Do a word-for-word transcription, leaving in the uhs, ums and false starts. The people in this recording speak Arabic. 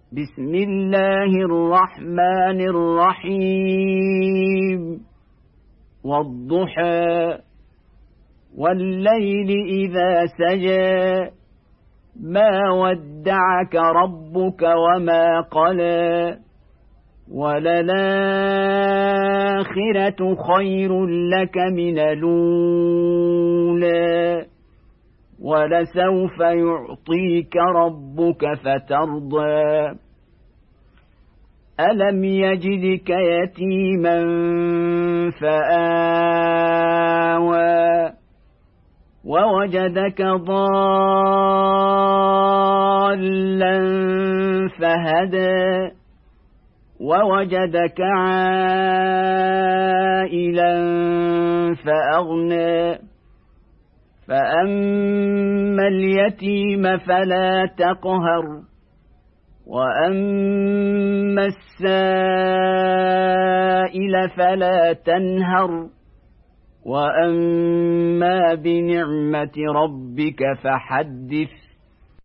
بسم الله الرحمن الرحيم والضحى والليل إذا سجى ما ودعك ربك وما قلى وللآخرة خير لك من الأولى ولسوف يعطيك ربك فترضى ألم يجدك يتيما فآوى ووجدك ضالا فهدى ووجدك عائلا فأغنى فأما اليتيم فلا تقهر وأما السائل فلا تنهر وأما بنعمة ربك فحدث